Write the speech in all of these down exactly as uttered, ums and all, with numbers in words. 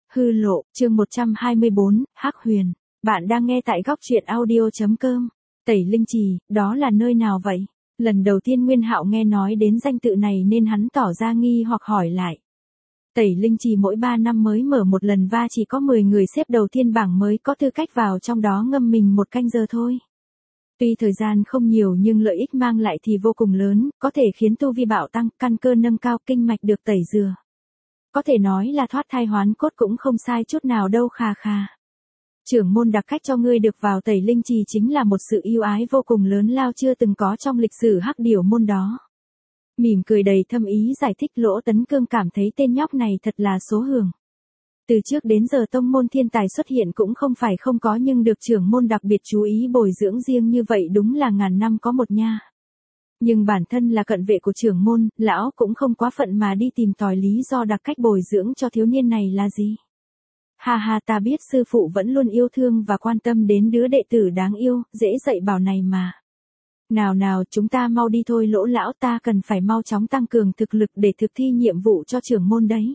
Hư lộ, chương một trăm hai mươi bốn, Hắc Huyền. Bạn đang nghe tại góc truyện audio chấm com. Tẩy Linh Trì, đó là nơi nào vậy? Lần đầu tiên Nguyên Hạo nghe nói đến danh tự này nên hắn tỏ ra nghi hoặc hỏi lại. Tẩy Linh Trì mỗi ba năm mới mở một lần và chỉ có mười người xếp đầu tiên bảng mới có tư cách vào trong đó ngâm mình một canh giờ thôi. Tuy thời gian không nhiều nhưng lợi ích mang lại thì vô cùng lớn, có thể khiến tu vi bạo tăng, căn cơ nâng cao, kinh mạch được tẩy rửa. Có thể nói là thoát thai hoán cốt cũng không sai chút nào đâu kha kha. Trưởng môn đặc cách cho ngươi được vào Tẩy Linh Trì chính là một sự ưu ái vô cùng lớn lao chưa từng có trong lịch sử Hắc Điểu môn đó. Mỉm cười đầy thâm ý giải thích, Lỗ Tấn Cương cảm thấy tên nhóc này thật là số hưởng. Từ trước đến giờ tông môn thiên tài xuất hiện cũng không phải không có, nhưng được trưởng môn đặc biệt chú ý bồi dưỡng riêng như vậy đúng là ngàn năm có một nha. Nhưng bản thân là cận vệ của trưởng môn, lão cũng không quá phận mà đi tìm tòi lý do đặc cách bồi dưỡng cho thiếu niên này là gì. Ha ha, ta biết sư phụ vẫn luôn yêu thương và quan tâm đến đứa đệ tử đáng yêu, dễ dạy bảo này mà. Nào nào, chúng ta mau đi thôi Lỗ lão, ta cần phải mau chóng tăng cường thực lực để thực thi nhiệm vụ cho trưởng môn đấy.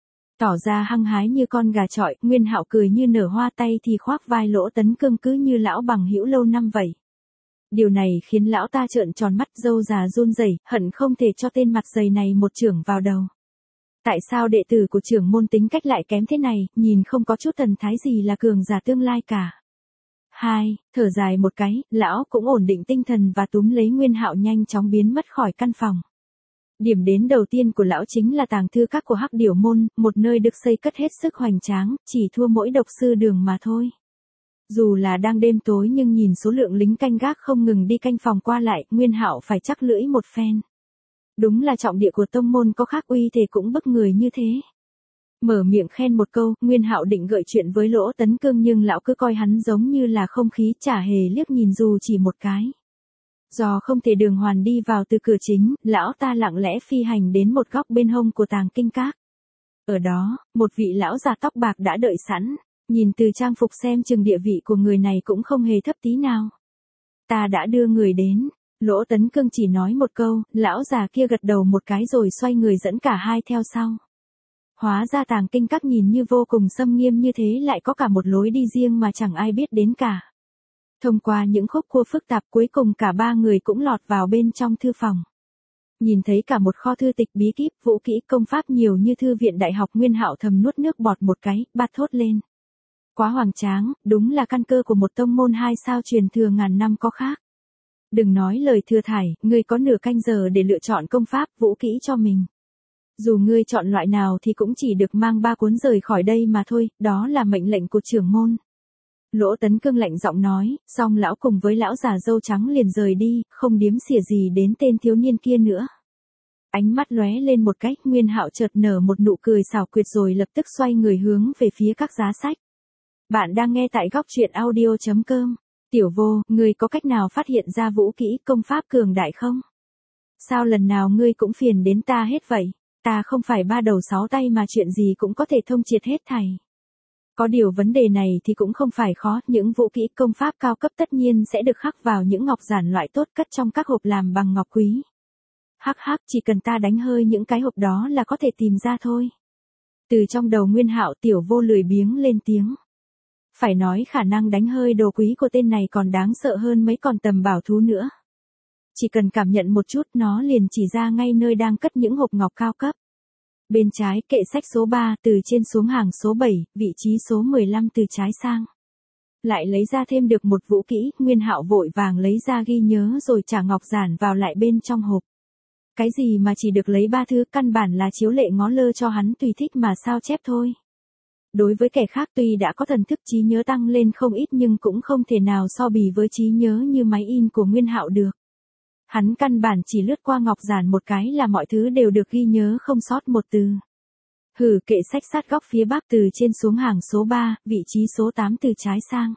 Tỏ ra hăng hái như con gà chọi, Nguyên Hạo cười như nở hoa, tay thì khoác vai Lỗ Tấn Cương cứ như lão bằng hữu lâu năm vậy. Điều này khiến lão ta trợn tròn mắt, râu già run rẩy, hận không thể cho tên mặt dày này một chưởng vào đầu. Tại sao đệ tử của trưởng môn tính cách lại kém thế này, nhìn không có chút thần thái gì là cường giả tương lai cả. Hai, thở dài một cái, lão cũng ổn định tinh thần và túm lấy Nguyên Hạo nhanh chóng biến mất khỏi căn phòng. Điểm đến đầu tiên của lão chính là tàng thư các của Hắc Điểu môn, một nơi được xây cất hết sức hoành tráng, chỉ thua mỗi độc sư Đường mà thôi. Dù là đang đêm tối nhưng nhìn số lượng lính canh gác không ngừng đi canh phòng qua lại, Nguyên Hạo phải chắc lưỡi một phen. Đúng là trọng địa của tông môn có khác uy thể cũng bức người như thế. Mở miệng khen một câu, Nguyên Hạo định gợi chuyện với Lỗ Tấn Cương nhưng lão cứ coi hắn giống như là không khí, chả hề liếc nhìn dù chỉ một cái. Do không thể đường hoàn đi vào từ cửa chính, lão ta lặng lẽ phi hành đến một góc bên hông của tàng kinh các. Ở đó, một vị lão già tóc bạc đã đợi sẵn, nhìn từ trang phục xem chừng địa vị của người này cũng không hề thấp tí nào. Ta đã đưa người đến. Lỗ Tấn Cương chỉ nói một câu, lão già kia gật đầu một cái rồi xoay người dẫn cả hai theo sau. Hóa ra tàng kinh các nhìn như vô cùng xâm nghiêm như thế lại có cả một lối đi riêng mà chẳng ai biết đến cả. Thông qua những khúc cua phức tạp cuối cùng cả ba người cũng lọt vào bên trong thư phòng. Nhìn thấy cả một kho thư tịch bí kíp, vũ kỹ, công pháp nhiều như thư viện đại học, Nguyên Hạo thầm nuốt nước bọt một cái, bật thốt lên. Quá hoành tráng, đúng là căn cơ của một tông môn hai sao truyền thừa ngàn năm có khác. Đừng nói lời thừa thải, ngươi có nửa canh giờ để lựa chọn công pháp, vũ kỹ cho mình. Dù ngươi chọn loại nào thì cũng chỉ được mang ba cuốn rời khỏi đây mà thôi, đó là mệnh lệnh của trưởng môn. Lỗ Tấn Cương lạnh giọng nói, xong lão cùng với lão già râu trắng liền rời đi, không điếm xỉa gì đến tên thiếu niên kia nữa. Ánh mắt lóe lên một cách, Nguyên Hạo chợt nở một nụ cười xảo quyệt rồi lập tức xoay người hướng về phía các giá sách. Bạn đang nghe tại góc truyện audio chấm com. Tiểu Vô, ngươi có cách nào phát hiện ra vũ kỹ, công pháp cường đại không? Sao lần nào ngươi cũng phiền đến ta hết vậy? Ta không phải ba đầu sáu tay mà chuyện gì cũng có thể thông triệt hết thảy. Có điều vấn đề này thì cũng không phải khó, những vũ kỹ công pháp cao cấp tất nhiên sẽ được khắc vào những ngọc giản loại tốt cất trong các hộp làm bằng ngọc quý. Hắc hắc, chỉ cần ta đánh hơi những cái hộp đó là có thể tìm ra thôi. Từ trong đầu Nguyên Hạo, Tiểu Vô lười biếng lên tiếng. Phải nói khả năng đánh hơi đồ quý của tên này còn đáng sợ hơn mấy con tầm bảo thú nữa. Chỉ cần cảm nhận một chút nó liền chỉ ra ngay nơi đang cất những hộp ngọc cao cấp. Bên trái kệ sách số ba, từ trên xuống hàng số bảy, vị trí số mười lăm từ trái sang. Lại lấy ra thêm được một vũ kỹ, Nguyên Hạo vội vàng lấy ra ghi nhớ rồi trả ngọc giản vào lại bên trong hộp. Cái gì mà chỉ được lấy ba thứ, căn bản là chiếu lệ ngó lơ cho hắn tùy thích mà sao chép thôi. Đối với kẻ khác tuy đã có thần thức trí nhớ tăng lên không ít nhưng cũng không thể nào so bì với trí nhớ như máy in của Nguyên Hạo được. Hắn căn bản chỉ lướt qua ngọc giản một cái là mọi thứ đều được ghi nhớ không sót một từ. Hử, kệ sách sát góc phía bắc từ trên xuống hàng số ba, vị trí số tám từ trái sang.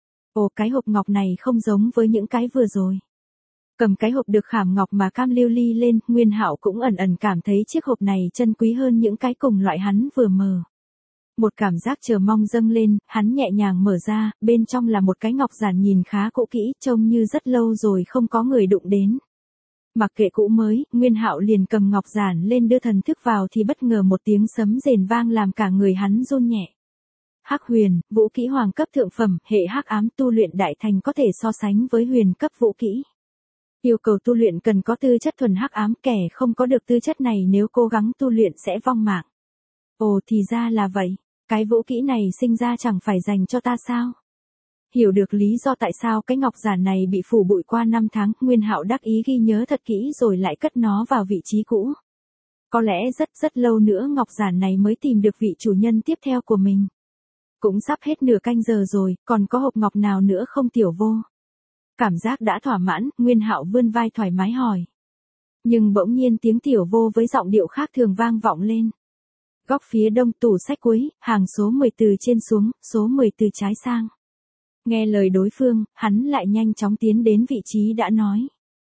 Ồ, cái hộp ngọc này không giống với những cái vừa rồi. Cầm cái hộp được khảm ngọc mà cam lưu ly lên, Nguyên Hạo cũng ẩn ẩn cảm thấy chiếc hộp này chân quý hơn những cái cùng loại hắn vừa mở. Một cảm giác chờ mong dâng lên, hắn nhẹ nhàng mở ra, bên trong là một cái ngọc giản nhìn khá cũ kỹ, trông như rất lâu rồi không có người đụng đến. Mặc kệ cũ mới, Nguyên Hạo liền cầm ngọc giản lên đưa thần thức vào thì bất ngờ một tiếng sấm rền vang làm cả người hắn run nhẹ. Hắc huyền, vũ kỹ hoàng cấp thượng phẩm, hệ hắc ám tu luyện đại thành có thể so sánh với huyền cấp vũ kỹ. Yêu cầu tu luyện cần có tư chất thuần hắc ám, kẻ không có được tư chất này nếu cố gắng tu luyện sẽ vong mạng. Ồ thì ra là vậy, cái vũ kỹ này sinh ra chẳng phải dành cho ta sao? Hiểu được lý do tại sao cái ngọc giản này bị phủ bụi qua năm tháng, Nguyên Hạo đắc ý ghi nhớ thật kỹ rồi lại cất nó vào vị trí cũ. Có lẽ rất rất lâu nữa ngọc giản này mới tìm được vị chủ nhân tiếp theo của mình. Cũng sắp hết nửa canh giờ rồi, còn có hộp ngọc nào nữa không Tiểu Vô? Cảm giác đã thỏa mãn, Nguyên Hạo vươn vai thoải mái hỏi. Nhưng bỗng nhiên tiếng Tiểu Vô với giọng điệu khác thường vang vọng lên. Góc phía đông tủ sách cuối, hàng số mười từ trên xuống, số mười từ trái sang. Nghe lời đối phương, hắn lại nhanh chóng tiến đến vị trí đã nói.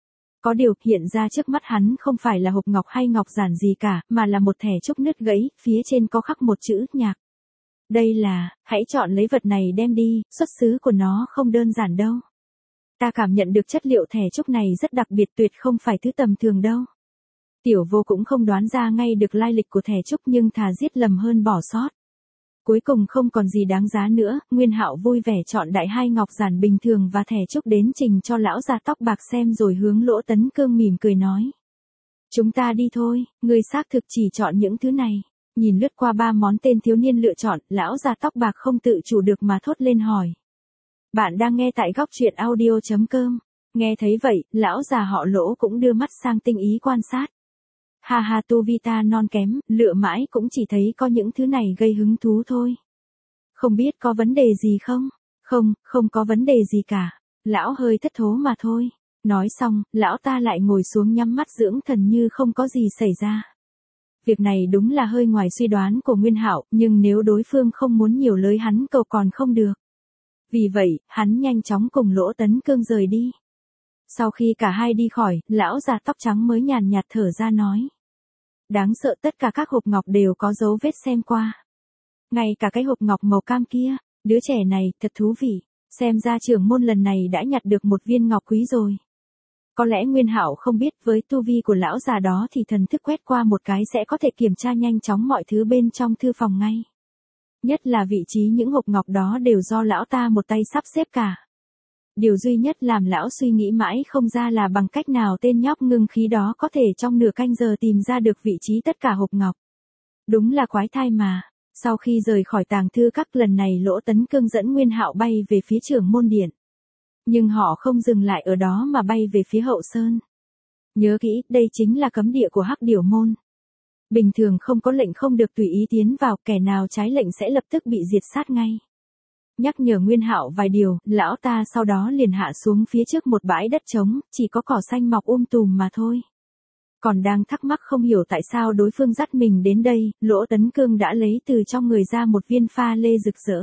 Có điều, hiện ra trước mắt hắn không phải là hộp ngọc hay ngọc giản gì cả, mà là một thẻ trúc nứt gãy, phía trên có khắc một chữ nhạc. Đây là, hãy chọn lấy vật này đem đi, xuất xứ của nó không đơn giản đâu. Ta cảm nhận được chất liệu thẻ trúc này rất đặc biệt, tuyệt không phải thứ tầm thường đâu. Tiểu Vô cũng không đoán ra ngay được lai lịch của thẻ trúc, nhưng thà giết lầm hơn bỏ sót. Cuối cùng không còn gì đáng giá nữa, Nguyên Hạo vui vẻ chọn đại hai ngọc giản bình thường và thẻ trúc đến trình cho lão già tóc bạc xem rồi hướng Lỗ Tấn Cương mỉm cười nói. Chúng ta đi thôi, người xác thực chỉ chọn những thứ này. Nhìn lướt qua ba món tên thiếu niên lựa chọn, lão già tóc bạc không tự chủ được mà thốt lên hỏi. Bạn đang nghe tại góc truyện audio chấm com. Nghe thấy vậy, lão già họ Lỗ cũng đưa mắt sang tinh ý quan sát. Ha ha, tu vi ta non kém, lựa mãi cũng chỉ thấy có những thứ này gây hứng thú thôi. Không biết có vấn đề gì không? Không, không có vấn đề gì cả. Lão hơi thất thố mà thôi. Nói xong, lão ta lại ngồi xuống nhắm mắt dưỡng thần như không có gì xảy ra. Việc này đúng là hơi ngoài suy đoán của Nguyên Hạo, nhưng nếu đối phương không muốn nhiều lời hắn cầu còn không được. Vì vậy, hắn nhanh chóng cùng Lỗ Tấn Cương rời đi. Sau khi cả hai đi khỏi, lão già tóc trắng mới nhàn nhạt thở ra nói. Đáng sợ, tất cả các hộp ngọc đều có dấu vết xem qua. Ngay cả cái hộp ngọc màu cam kia, đứa trẻ này thật thú vị, xem ra trưởng môn lần này đã nhặt được một viên ngọc quý rồi. Có lẽ Nguyên Hạo không biết với tu vi của lão già đó thì thần thức quét qua một cái sẽ có thể kiểm tra nhanh chóng mọi thứ bên trong thư phòng ngay. Nhất là vị trí những hộp ngọc đó đều do lão ta một tay sắp xếp cả. Điều duy nhất làm lão suy nghĩ mãi không ra là bằng cách nào tên nhóc ngưng khí đó có thể trong nửa canh giờ tìm ra được vị trí tất cả hộp ngọc. Đúng là quái thai mà. Sau khi rời khỏi tàng thư các, lần này Lỗ Tấn Cương dẫn Nguyên Hạo bay về phía trưởng môn điện. Nhưng họ không dừng lại ở đó mà bay về phía hậu sơn. Nhớ kỹ, đây chính là cấm địa của Hắc Điểu môn. Bình thường không có lệnh không được tùy ý tiến vào, kẻ nào trái lệnh sẽ lập tức bị diệt sát ngay. Nhắc nhở Nguyên Hạo vài điều, lão ta sau đó liền hạ xuống phía trước một bãi đất trống, chỉ có cỏ xanh mọc um tùm mà thôi. Còn đang thắc mắc không hiểu tại sao đối phương dắt mình đến đây, Lỗ Tấn Cương đã lấy từ trong người ra một viên pha lê rực rỡ.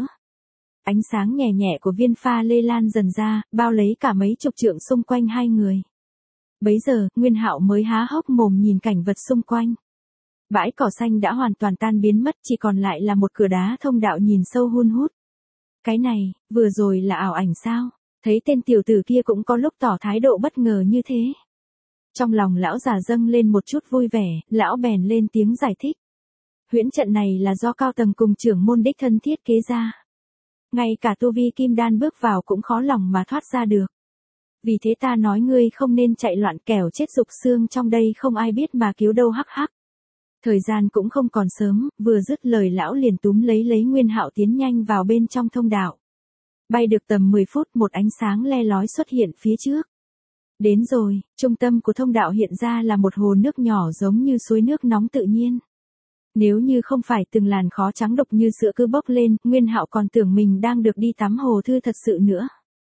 Ánh sáng nhẹ nhẹ của viên pha lê lan dần ra, bao lấy cả mấy chục trượng xung quanh hai người. Bấy giờ, Nguyên Hạo mới há hốc mồm nhìn cảnh vật xung quanh. Bãi cỏ xanh đã hoàn toàn tan biến mất, chỉ còn lại là một cửa đá thông đạo nhìn sâu hun hút. Cái này, vừa rồi là ảo ảnh sao? Thấy tên tiểu tử kia cũng có lúc tỏ thái độ bất ngờ như thế. Trong lòng lão già dâng lên một chút vui vẻ, lão bèn lên tiếng giải thích. Huyễn trận này là do cao tầng cùng trưởng môn đích thân thiết kế ra. Ngay cả tu vi kim đan bước vào cũng khó lòng mà thoát ra được. Vì thế ta nói ngươi không nên chạy loạn, kẻo chết rục xương trong đây không ai biết mà cứu đâu hắc hắc. Thời gian cũng không còn sớm, vừa dứt lời lão liền túm lấy lấy Nguyên Hạo tiến nhanh vào bên trong thông đạo. Bay được tầm mười phút, một ánh sáng le lói xuất hiện phía trước. Đến rồi, trung tâm của thông đạo hiện ra là một hồ nước nhỏ giống như suối nước nóng tự nhiên. Nếu như không phải từng làn khói trắng đục như sữa cứ bốc lên, Nguyên Hạo còn tưởng mình đang được đi tắm hồ thư thật sự nữa.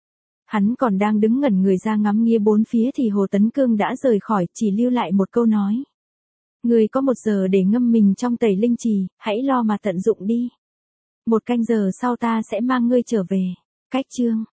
Hắn còn đang đứng ngẩn người ra ngắm nghía bốn phía thì Hồ Tấn Cương đã rời khỏi, chỉ lưu lại một câu nói. Người có một giờ để ngâm mình trong tẩy linh trì, hãy lo mà tận dụng đi. Một canh giờ sau ta sẽ mang ngươi trở về. Cách chương